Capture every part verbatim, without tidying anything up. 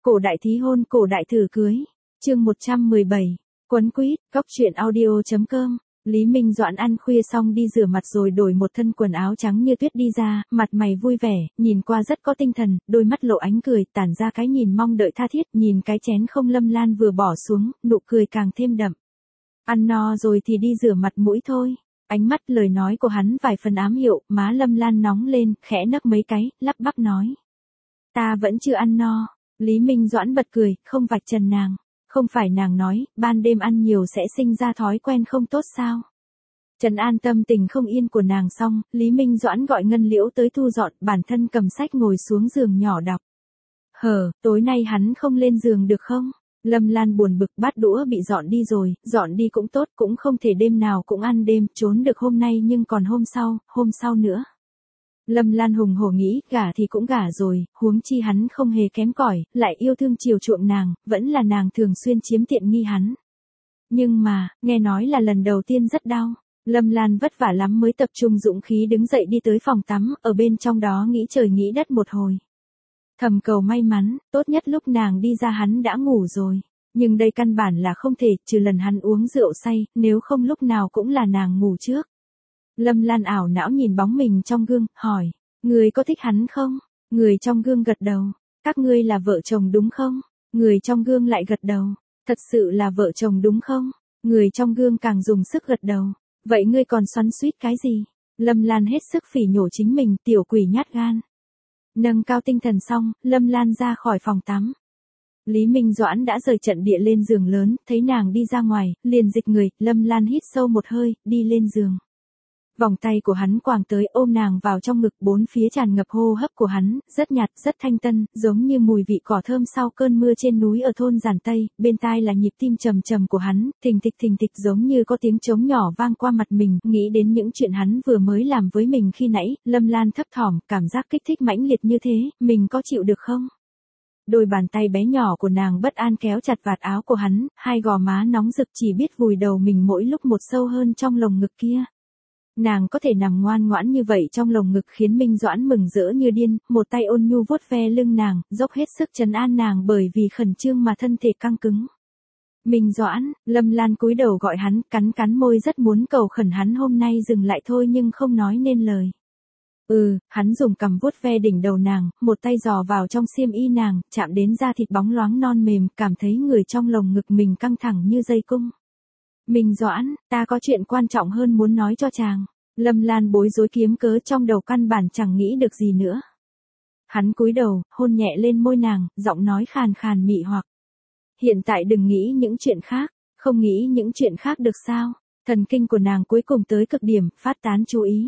Cổ đại thí hôn, cổ đại thử cưới. Chương một trăm mười bảy. Quấn quýt, góc truyện audio chấm com. Lý Minh Doãn ăn khuya xong đi rửa mặt rồi đổi một thân quần áo trắng như tuyết đi ra, mặt mày vui vẻ, nhìn qua rất có tinh thần, đôi mắt lộ ánh cười, tản ra cái nhìn mong đợi tha thiết, nhìn cái chén không Lâm Lan vừa bỏ xuống, nụ cười càng thêm đậm. Ăn no rồi thì đi rửa mặt mũi thôi. Ánh mắt lời nói của hắn vài phần ám hiệu, má Lâm Lan nóng lên, khẽ nấc mấy cái, lắp bắp nói. Ta vẫn chưa ăn no. Lý Minh Doãn bật cười, không vạch trần nàng. Không phải nàng nói, ban đêm ăn nhiều sẽ sinh ra thói quen không tốt sao? Trấn an tâm tình không yên của nàng xong, Lý Minh Doãn gọi Ngân Liễu tới thu dọn, bản thân cầm sách ngồi xuống giường nhỏ đọc. Hờ, tối nay hắn không lên giường được không? Lâm Lan buồn bực, bát đũa bị dọn đi rồi, dọn đi cũng tốt, cũng không thể đêm nào cũng ăn đêm, trốn được hôm nay nhưng còn hôm sau, hôm sau nữa. Lâm Lan hùng hổ nghĩ, gả thì cũng gả rồi, huống chi hắn không hề kém cỏi, lại yêu thương chiều chuộng nàng, vẫn là nàng thường xuyên chiếm tiện nghi hắn. Nhưng mà, nghe nói là lần đầu tiên rất đau. Lâm Lan vất vả lắm mới tập trung dũng khí đứng dậy đi tới phòng tắm, ở bên trong đó nghĩ trời nghĩ đất một hồi. Thầm cầu may mắn, tốt nhất lúc nàng đi ra hắn đã ngủ rồi. Nhưng đây căn bản là không thể, trừ lần hắn uống rượu say, nếu không lúc nào cũng là nàng ngủ trước. Lâm Lan ảo não nhìn bóng mình trong gương, hỏi, người có thích hắn không? Người trong gương gật đầu, các ngươi là vợ chồng đúng không? Người trong gương lại gật đầu, thật sự là vợ chồng đúng không? Người trong gương càng dùng sức gật đầu, vậy ngươi còn xoắn xuýt cái gì? Lâm Lan hết sức phỉ nhổ chính mình, tiểu quỷ nhát gan. Nâng cao tinh thần xong, Lâm Lan ra khỏi phòng tắm. Lý Minh Doãn đã rời trận địa lên giường lớn, thấy nàng đi ra ngoài, liền dịch người, Lâm Lan hít sâu một hơi, đi lên giường. Vòng tay của hắn quàng tới ôm nàng vào trong ngực, bốn phía tràn ngập hô hấp của hắn, rất nhạt, rất thanh tân, giống như mùi vị cỏ thơm sau cơn mưa trên núi ở thôn Giản Tây, bên tai là nhịp tim trầm trầm của hắn, thình thịch thình thịch giống như có tiếng trống nhỏ vang qua mặt mình, nghĩ đến những chuyện hắn vừa mới làm với mình khi nãy, Lâm Lan thấp thỏm, cảm giác kích thích mãnh liệt như thế, mình có chịu được không? Đôi bàn tay bé nhỏ của nàng bất an kéo chặt vạt áo của hắn, hai gò má nóng rực chỉ biết vùi đầu mình mỗi lúc một sâu hơn trong lồng ngực kia. Nàng có thể nằm ngoan ngoãn như vậy trong lồng ngực khiến Minh Doãn mừng rỡ như điên, một tay ôn nhu vuốt ve lưng nàng, dốc hết sức trấn an nàng bởi vì khẩn trương mà thân thể căng cứng. Minh Doãn, Lâm Lan cúi đầu gọi hắn, cắn cắn môi rất muốn cầu khẩn hắn hôm nay dừng lại thôi nhưng không nói nên lời. Ừ, hắn dùng cằm vuốt ve đỉnh đầu nàng, một tay dò vào trong xiêm y nàng, chạm đến da thịt bóng loáng non mềm, cảm thấy người trong lồng ngực mình căng thẳng như dây cung. Minh Doãn, ta có chuyện quan trọng hơn muốn nói cho chàng. Lâm Lan bối rối kiếm cớ trong đầu căn bản chẳng nghĩ được gì nữa. Hắn cúi đầu, hôn nhẹ lên môi nàng, giọng nói khàn khàn mị hoặc. Hiện tại đừng nghĩ những chuyện khác, không nghĩ những chuyện khác được sao? Thần kinh của nàng cuối cùng tới cực điểm, phát tán chú ý.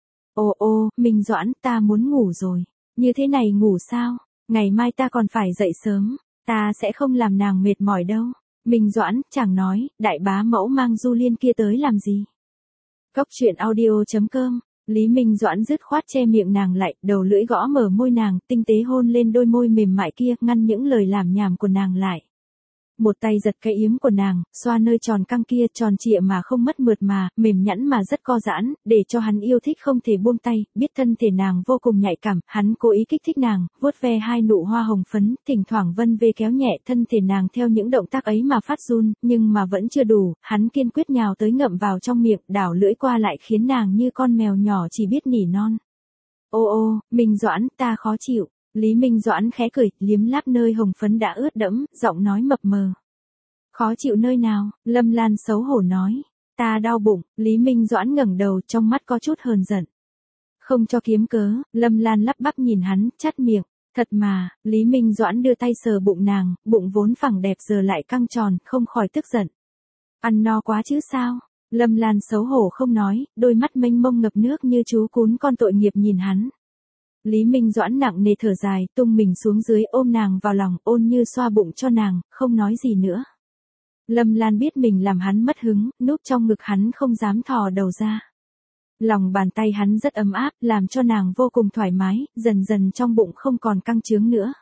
Ô ô, Minh Doãn, ta muốn ngủ rồi. Như thế này ngủ sao? Ngày mai ta còn phải dậy sớm, ta sẽ không làm nàng mệt mỏi đâu. Minh Doãn, chàng nói, đại bá mẫu mang Du Liên kia tới làm gì? Góc truyện audio chấm com. Lý Minh Doãn dứt khoát che miệng nàng lại, đầu lưỡi gõ mở môi nàng, tinh tế hôn lên đôi môi mềm mại kia, ngăn những lời làm nhảm của nàng lại. Một tay giật cái yếm của nàng, xoa nơi tròn căng kia, tròn trịa mà không mất mượt mà, mềm nhẵn mà rất co giãn, để cho hắn yêu thích không thể buông tay, biết thân thể nàng vô cùng nhạy cảm, hắn cố ý kích thích nàng, vuốt ve hai nụ hoa hồng phấn, thỉnh thoảng vân vê kéo nhẹ thân thể nàng theo những động tác ấy mà phát run, nhưng mà vẫn chưa đủ, hắn kiên quyết nhào tới ngậm vào trong miệng, đảo lưỡi qua lại khiến nàng như con mèo nhỏ chỉ biết nỉ non. Ô ô, Minh Doãn, ta khó chịu. Lý Minh Doãn khẽ cười, liếm láp nơi hồng phấn đã ướt đẫm, giọng nói mập mờ. Khó chịu nơi nào? Lâm Lan xấu hổ nói. Ta đau bụng. Lý Minh Doãn ngẩng đầu, trong mắt có chút hờn giận. Không cho kiếm cớ, Lâm Lan lắp bắp nhìn hắn, chắt miệng. Thật mà, Lý Minh Doãn đưa tay sờ bụng nàng, bụng vốn phẳng đẹp giờ lại căng tròn, không khỏi tức giận. Ăn no quá chứ sao? Lâm Lan xấu hổ không nói, đôi mắt mênh mông ngập nước như chú cún con tội nghiệp nhìn hắn. Lý Minh Doãn nặng nề thở dài, tung mình xuống dưới ôm nàng vào lòng, ôn như xoa bụng cho nàng, không nói gì nữa. Lâm Lan biết mình làm hắn mất hứng, núp trong ngực hắn không dám thò đầu ra. Lòng bàn tay hắn rất ấm áp, làm cho nàng vô cùng thoải mái, dần dần trong bụng không còn căng chướng nữa.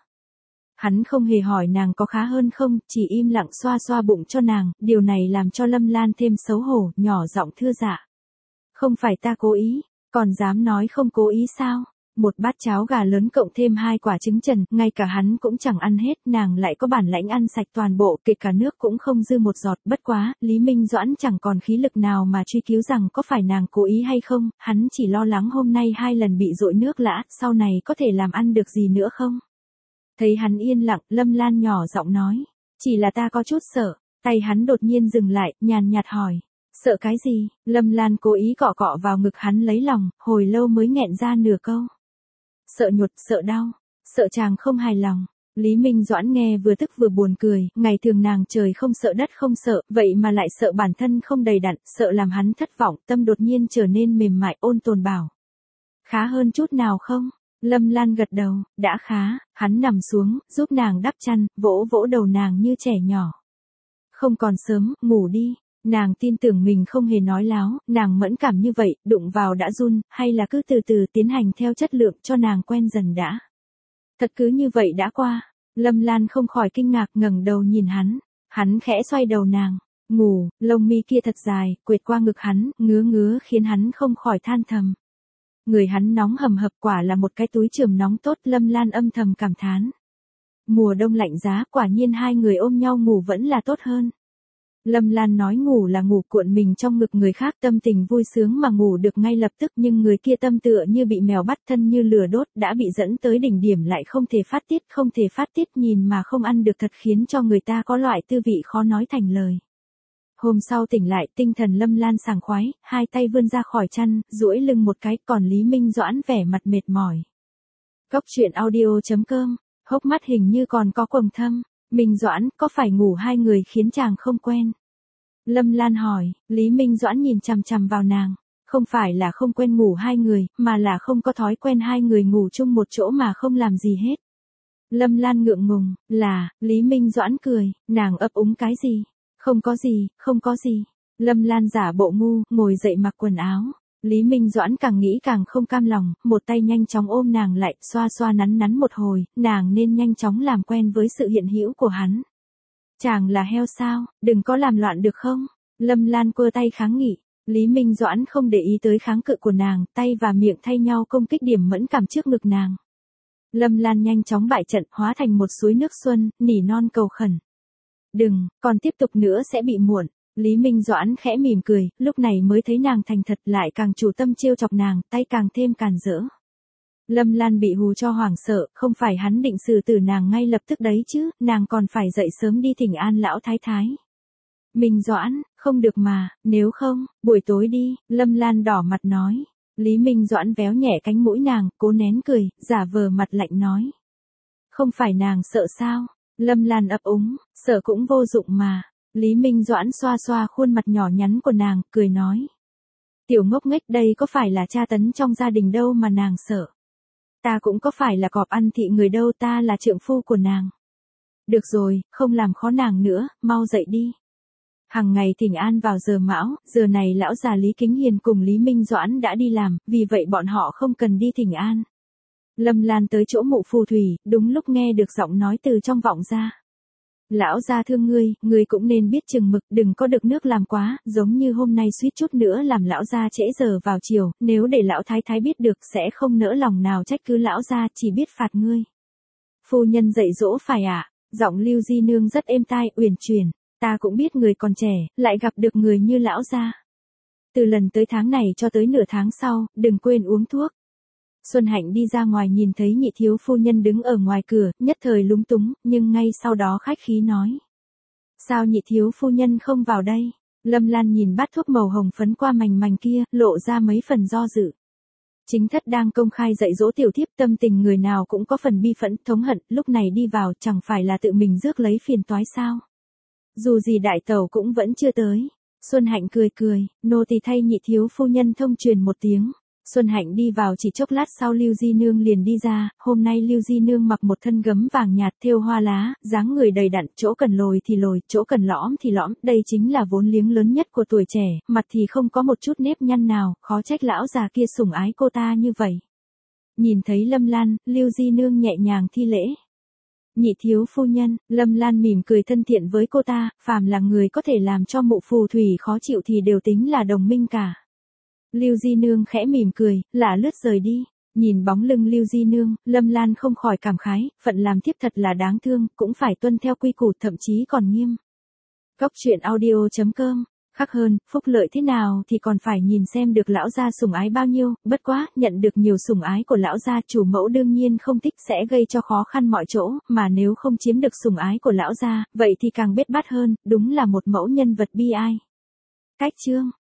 Hắn không hề hỏi nàng có khá hơn không, chỉ im lặng xoa xoa bụng cho nàng, điều này làm cho Lâm Lan thêm xấu hổ, nhỏ giọng thưa dạ. Không phải ta cố ý, còn dám nói không cố ý sao? Một bát cháo gà lớn cộng thêm hai quả trứng trần, ngay cả hắn cũng chẳng ăn hết, nàng lại có bản lãnh ăn sạch toàn bộ, kể cả nước cũng không dư một giọt. Bất quá, Lý Minh Doãn chẳng còn khí lực nào mà truy cứu rằng có phải nàng cố ý hay không, hắn chỉ lo lắng hôm nay hai lần bị dội nước lã, sau này có thể làm ăn được gì nữa không? Thấy hắn yên lặng, Lâm Lan nhỏ giọng nói, chỉ là ta có chút sợ. Tay hắn đột nhiên dừng lại, nhàn nhạt hỏi, sợ cái gì? Lâm Lan cố ý cọ cọ vào ngực hắn lấy lòng, hồi lâu mới nghẹn ra nửa câu. Sợ nhột, sợ đau, sợ chàng không hài lòng. Lý Minh Doãn nghe vừa tức vừa buồn cười, ngày thường nàng trời không sợ đất không sợ, vậy mà lại sợ bản thân không đầy đặn, sợ làm hắn thất vọng, tâm đột nhiên trở nên mềm mại, ôn tồn bảo. Khá hơn chút nào không? Lâm Lan gật đầu, đã khá. Hắn nằm xuống, giúp nàng đắp chăn, vỗ vỗ đầu nàng như trẻ nhỏ. Không còn sớm, ngủ đi. Nàng tin tưởng mình không hề nói láo, nàng mẫn cảm như vậy, đụng vào đã run, hay là cứ từ từ tiến hành theo chất lượng cho nàng quen dần đã. Thật cứ như vậy đã qua. Lâm Lan không khỏi kinh ngạc, ngẩng đầu nhìn hắn. Hắn khẽ xoay đầu nàng. Ngủ, lông mi kia thật dài, quệt qua ngực hắn, ngứa ngứa khiến hắn không khỏi than thầm. Người hắn nóng hầm hập, quả là một cái túi chườm nóng tốt. Lâm Lan âm thầm cảm thán. Mùa đông lạnh giá, quả nhiên hai người ôm nhau ngủ vẫn là tốt hơn. Lâm Lan nói ngủ là ngủ, cuộn mình trong ngực người khác, tâm tình vui sướng mà ngủ được ngay lập tức, nhưng người kia tâm tựa như bị mèo bắt, thân như lửa đốt, đã bị dẫn tới đỉnh điểm lại không thể phát tiết, không thể phát tiết, nhìn mà không ăn được, thật khiến cho người ta có loại tư vị khó nói thành lời. Hôm sau tỉnh lại, tinh thần Lâm Lan sảng khoái, hai tay vươn ra khỏi chăn, duỗi lưng một cái, còn Lý Minh Doãn vẻ mặt mệt mỏi. Góc truyện audio chấm com, hốc mắt hình như còn có quầng thâm. Minh Doãn, có phải ngủ hai người khiến chàng không quen? Lâm Lan hỏi. Lý Minh Doãn nhìn chằm chằm vào nàng. Không phải là không quen ngủ hai người, mà là không có thói quen hai người ngủ chung một chỗ mà không làm gì hết. Lâm Lan ngượng ngùng. Là, Lý Minh Doãn cười, nàng ấp úng cái gì? Không có gì, không có gì. Lâm Lan giả bộ ngu, ngồi dậy mặc quần áo. Lý Minh Doãn càng nghĩ càng không cam lòng, một tay nhanh chóng ôm nàng lại, xoa xoa nắn nắn một hồi, nàng nên nhanh chóng làm quen với sự hiện hữu của hắn. Chàng là heo sao, đừng có làm loạn được không? Lâm Lan quơ tay kháng nghị. Lý Minh Doãn không để ý tới kháng cự của nàng, tay và miệng thay nhau công kích điểm mẫn cảm trước ngực nàng. Lâm Lan nhanh chóng bại trận, hóa thành một suối nước xuân, nỉ non cầu khẩn. Đừng, còn tiếp tục nữa sẽ bị muộn. Lý Minh Doãn khẽ mỉm cười, lúc này mới thấy nàng thành thật, lại càng chủ tâm trêu chọc nàng, tay càng thêm càn rỡ. Lâm Lan bị hù cho hoảng sợ, không phải hắn định xử tử nàng ngay lập tức đấy chứ, nàng còn phải dậy sớm đi thỉnh an lão thái thái. Minh Doãn, không được mà, nếu không, buổi tối đi, Lâm Lan đỏ mặt nói. Lý Minh Doãn véo nhẹ cánh mũi nàng, cố nén cười, giả vờ mặt lạnh nói. Không phải nàng sợ sao? Lâm Lan ấp úng, sợ cũng vô dụng mà. Lý Minh Doãn xoa xoa khuôn mặt nhỏ nhắn của nàng, cười nói. Tiểu ngốc nghếch, đây có phải là tra tấn trong gia đình đâu mà nàng sợ. Ta cũng có phải là cọp ăn thị người đâu, ta là trượng phu của nàng. Được rồi, không làm khó nàng nữa, mau dậy đi. Hằng ngày thỉnh an vào giờ mão, giờ này lão già Lý Kính Hiền cùng Lý Minh Doãn đã đi làm, vì vậy bọn họ không cần đi thỉnh an. Lâm Lan tới chỗ mụ phù thủy, đúng lúc nghe được giọng nói từ trong vọng ra. Lão gia thương ngươi, ngươi cũng nên biết chừng mực, đừng có được nước làm quá, giống như hôm nay suýt chút nữa làm lão gia trễ giờ vào chiều, nếu để lão thái thái biết được sẽ không nỡ lòng nào trách cứ lão gia, chỉ biết phạt ngươi. Phu nhân dạy dỗ phải ạ, à? Giọng Lưu Di Nương rất êm tai, uyển chuyển, ta cũng biết người còn trẻ, lại gặp được người như lão gia. Từ lần tới tháng này cho tới nửa tháng sau, đừng quên uống thuốc. Xuân Hạnh đi ra ngoài nhìn thấy nhị thiếu phu nhân đứng ở ngoài cửa, nhất thời lúng túng, nhưng ngay sau đó khách khí nói. Sao nhị thiếu phu nhân không vào đây? Lâm Lan nhìn bát thuốc màu hồng phấn qua mành mành kia, lộ ra mấy phần do dự. Chính thất đang công khai dạy dỗ tiểu thiếp, tâm tình người nào cũng có phần bi phẫn, thống hận, lúc này đi vào chẳng phải là tự mình rước lấy phiền toái sao? Dù gì đại tẩu cũng vẫn chưa tới. Xuân Hạnh cười cười, nô tỳ thay nhị thiếu phu nhân thông truyền một tiếng. Xuân Hạnh đi vào chỉ chốc lát sau Lưu Di Nương liền đi ra, hôm nay Lưu Di Nương mặc một thân gấm vàng nhạt thêu hoa lá, dáng người đầy đặn, chỗ cần lồi thì lồi, chỗ cần lõm thì lõm, đây chính là vốn liếng lớn nhất của tuổi trẻ, mặt thì không có một chút nếp nhăn nào, khó trách lão già kia sủng ái cô ta như vậy. Nhìn thấy Lâm Lan, Lưu Di Nương nhẹ nhàng thi lễ. Nhị thiếu phu nhân, Lâm Lan mỉm cười thân thiện với cô ta, phàm là người có thể làm cho mụ phù thủy khó chịu thì đều tính là đồng minh cả. Lưu Di Nương khẽ mỉm cười, lả lướt rời đi. Nhìn bóng lưng Lưu Di Nương, Lâm Lan không khỏi cảm khái, phận làm thiếp thật là đáng thương, cũng phải tuân theo quy củ thậm chí còn nghiêm. Góc truyện audio chấm com, khắc hơn, phúc lợi thế nào thì còn phải nhìn xem được lão gia sủng ái bao nhiêu, bất quá, nhận được nhiều sủng ái của lão gia chủ mẫu đương nhiên không thích sẽ gây cho khó khăn mọi chỗ, mà nếu không chiếm được sủng ái của lão gia, vậy thì càng bết bát hơn, đúng là một mẫu nhân vật bi ai. Cách chương